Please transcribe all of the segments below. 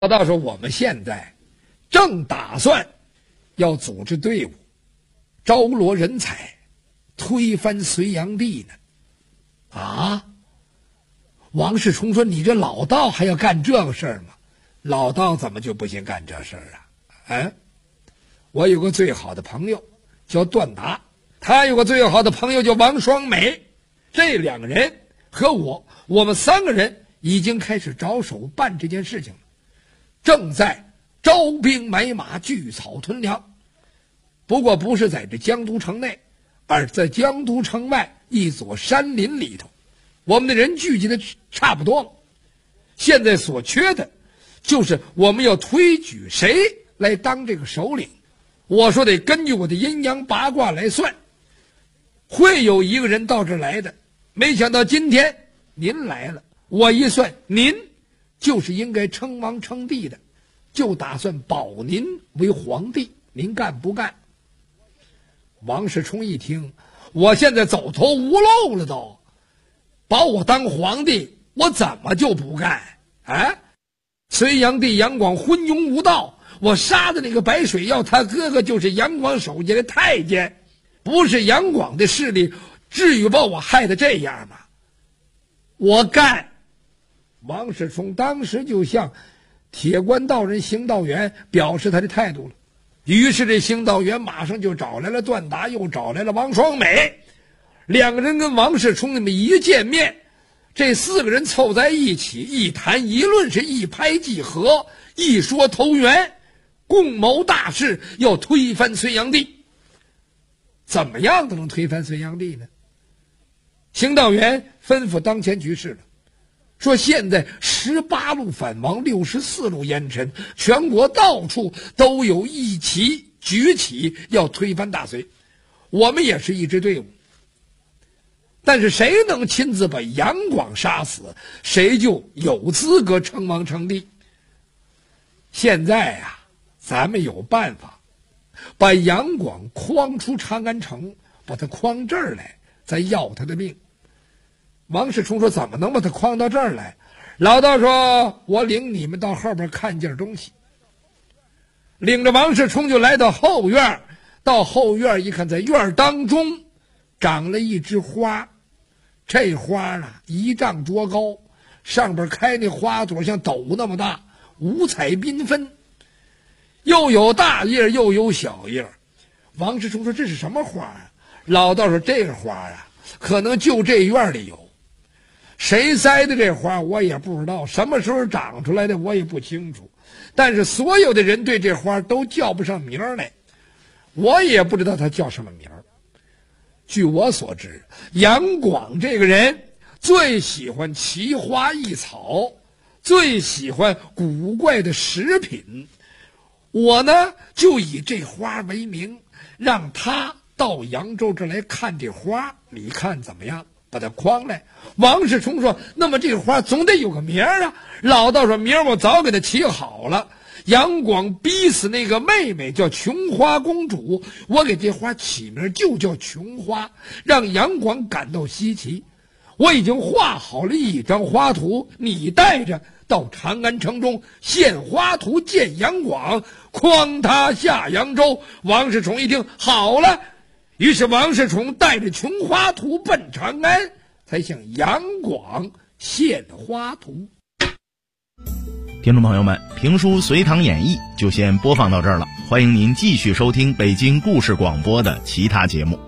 到时候我们现在正打算要组织队伍，招罗人才，推翻隋炀帝呢。啊！王世充说：“你这老道还要干这个事儿吗？老道怎么就不行干这事儿啊？”我有个最好的朋友叫段达，他有个最好的朋友叫王双美，这两个人和我们三个人已经开始着手办这件事情了，正在招兵买马，聚草屯粮。不过不是在这江都城内，而在江都城外一所山林里头。我们的人聚集的差不多了，现在所缺的就是我们要推举谁来当这个首领。我说得根据我的阴阳八卦来算，会有一个人到这儿来的。没想到今天您来了，我一算，您就是应该称王称帝的，就打算保您为皇帝，您干不干？王世充一听，我现在走投无路了都，保我当皇帝，我怎么就不干？隋炀帝杨广昏庸无道，我杀的那个白水耀他哥哥就是杨广手下的太监，不是杨广的势力，至于把我害得这样吗？我干！王世充当时就向铁关道人邢道元表示他的态度了。于是这邢道元马上就找来了段达，又找来了王双美，两个人跟王世充那么一见面，这四个人凑在一起，一谈一论，是一拍即合，一说投缘，共谋大事，要推翻隋炀帝。怎么样都能推翻隋炀帝呢？邢道元吩咐当前局势了，说现在18路反王，64路烟尘，全国到处都有一起举起要推翻大隋，我们也是一支队伍，但是谁能亲自把杨广杀死，谁就有资格称王称帝。现在啊，咱们有办法把杨广诓出长安城，把他诓这儿来，再要他的命。王世充说：“怎么能把他诓到这儿来？”老道说：“我领你们到后边看件东西。”领着王世充就来到后院，到后院一看，在院当中长了一枝花，这花啊1丈多高，上边开那花朵像斗那么大，五彩缤纷，又有大叶又有小叶。王世充说：“这是什么花啊？”老道说：“这个花啊，可能就这院里有。谁栽的这花我也不知道，什么时候长出来的我也不清楚，但是所有的人对这花都叫不上名来，我也不知道他叫什么名。据我所知，杨广这个人最喜欢奇花异草，最喜欢古怪的食品，我呢就以这花为名，让他到扬州这来看这花，你看怎么样？把他诓来。”王世充说：“那么这花总得有个名啊。”老道说：“名我早给他起好了，杨广逼死那个妹妹叫琼花公主，我给这花起名就叫琼花，让杨广感到稀奇。我已经画好了一张花图，你带着到长安城中献花图见杨广，诓他下扬州。”王世充一听，好了，于是王世充带着琼花图奔长安，才向杨广献花图。 听众朋友们，评书《隋唐演义》就先播放到这儿了，欢迎您继续收听北京故事广播的其他节目。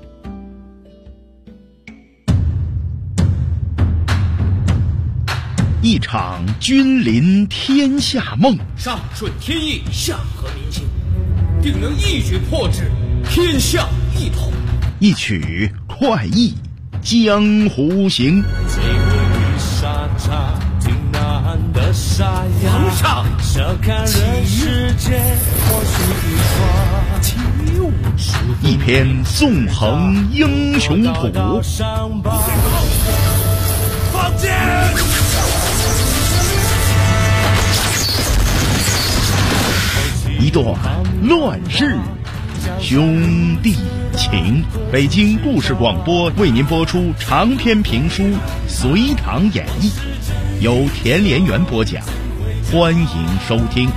一场君临天下梦， 上顺天意，下合民心，定能一举破之，天下一统。 一曲快意江湖行。 皇上， 一篇纵横英雄谱， 放箭！ 一段乱世兄弟情。北京故事广播为您播出长篇评书《隋唐演义》，由田连元播讲， 欢迎收听。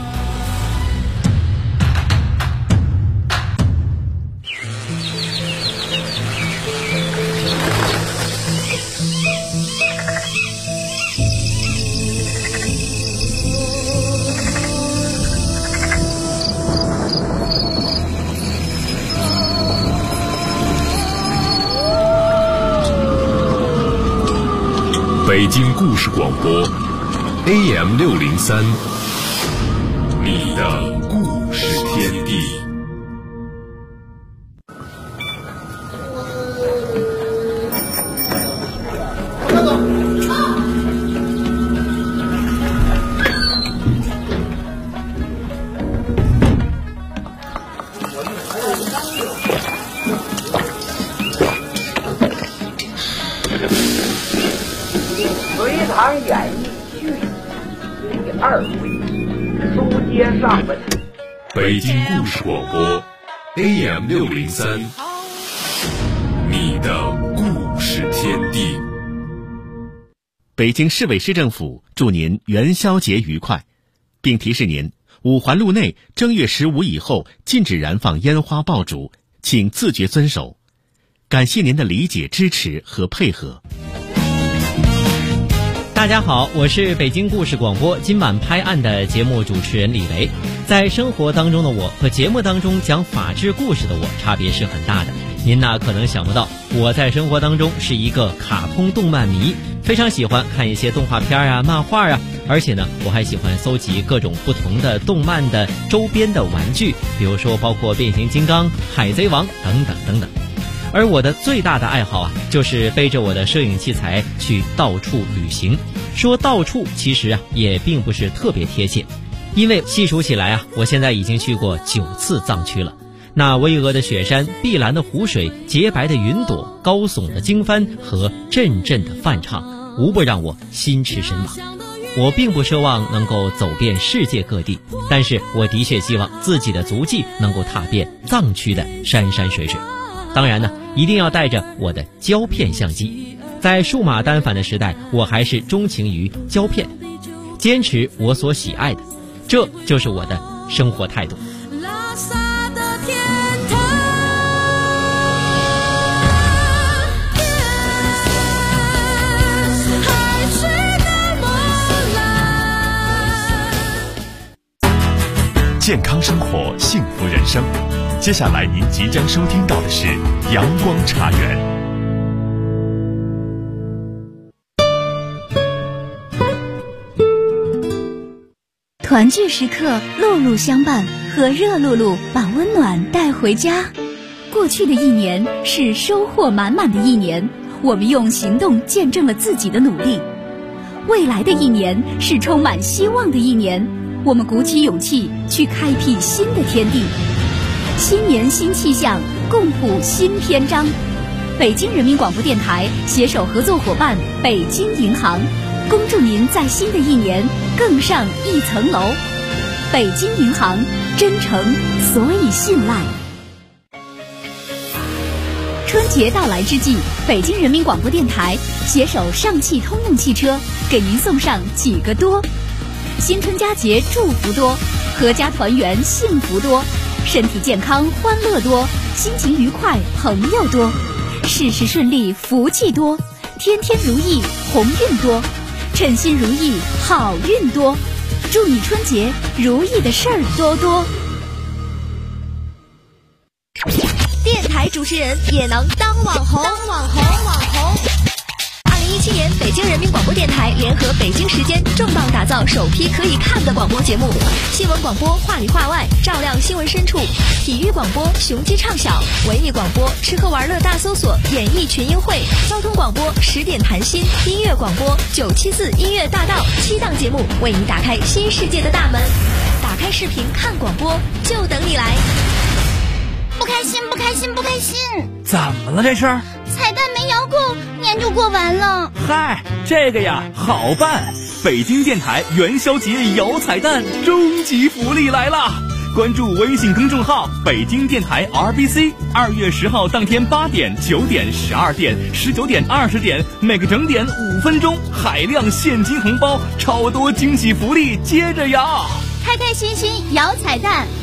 北京故事广播 AM603， 你的故事天地。 隋唐演义续第2回，书接上文。 北京故事广播 AM603， 你的故事天地。 北京市委市政府祝您元宵节愉快，并提示您五环路内正月15以后禁止燃放烟花爆竹，请自觉遵守。感谢您的理解、支持和配合。 大家好，我是北京故事广播今晚拍案的节目主持人李维。在生活当中的我和节目当中讲法治故事的我差别是很大的。您可能想不到，我在生活当中是一个卡通动漫迷，非常喜欢看一些动画片啊、漫画啊，而且呢，我还喜欢搜集各种不同的动漫的周边的玩具，比如说包括变形金刚、海贼王等等等等。而我的最大的爱好就是背着我的摄影器材去到处旅行。说到处其实也并不是特别贴切，因为细数起来我现在已经去过9次藏区了。那巍峨的雪山、碧蓝的湖水、洁白的云朵、高耸的经幡和阵阵的梵唱，无不让我心驰神往。我并不奢望能够走遍世界各地，但是我的确希望自己的足迹能够踏遍藏区的山山水水。当然呢，一定要带着我的胶片相机。在数码单反的时代，我还是钟情于胶片，坚持我所喜爱的，这就是我的生活态度。 拉萨的天堂，海水的梦蓝。 健康生活，幸福人生。接下来您即将收听到的是阳光茶园。 团聚时刻，露露相伴，和热露露把温暖带回家。过去的一年是收获满满的一年，我们用行动见证了自己的努力。未来的一年是充满希望的一年，我们鼓起勇气去开辟新的天地。新年新气象，共谱新篇章。北京人民广播电台携手合作伙伴北京银行，恭祝您在新的一年更上一层楼。北京银行，真诚所以信赖。春节到来之际，北京人民广播电台携手上汽通用汽车，给您送上几个多：新春佳节祝福多，阖家团圆幸福多，身体健康欢乐多，心情愉快朋友多，事事顺利福气多，天天如意鸿运多，称心如意好运多。祝你春节如意的事儿多多。 电台主持人也能当网红。2017年，北京人民广播电台联合北京时间重磅打造首批可以看的广播节目：新闻广播话里话外，照亮新闻深处；体育广播雄鸡唱晓；文艺广播吃喝玩乐大搜索，演艺群英会；交通广播10点谈心；音乐广播974音乐大道，7档节目为你打开新世界的大门。打开视频看广播，就等你来。 不开心，不开心，不开心！ 怎么了这是？ 彩蛋没摇够，年就过完了。 嗨，这个呀好办，北京电台元宵节摇彩蛋终极福利来了！ 关注微信公众号北京电台 RBC。2月10号当天8点、9点、12点、19点、20点，每个整点5分钟，海量现金红包，超多惊喜福利接着摇， 开开心心摇彩蛋。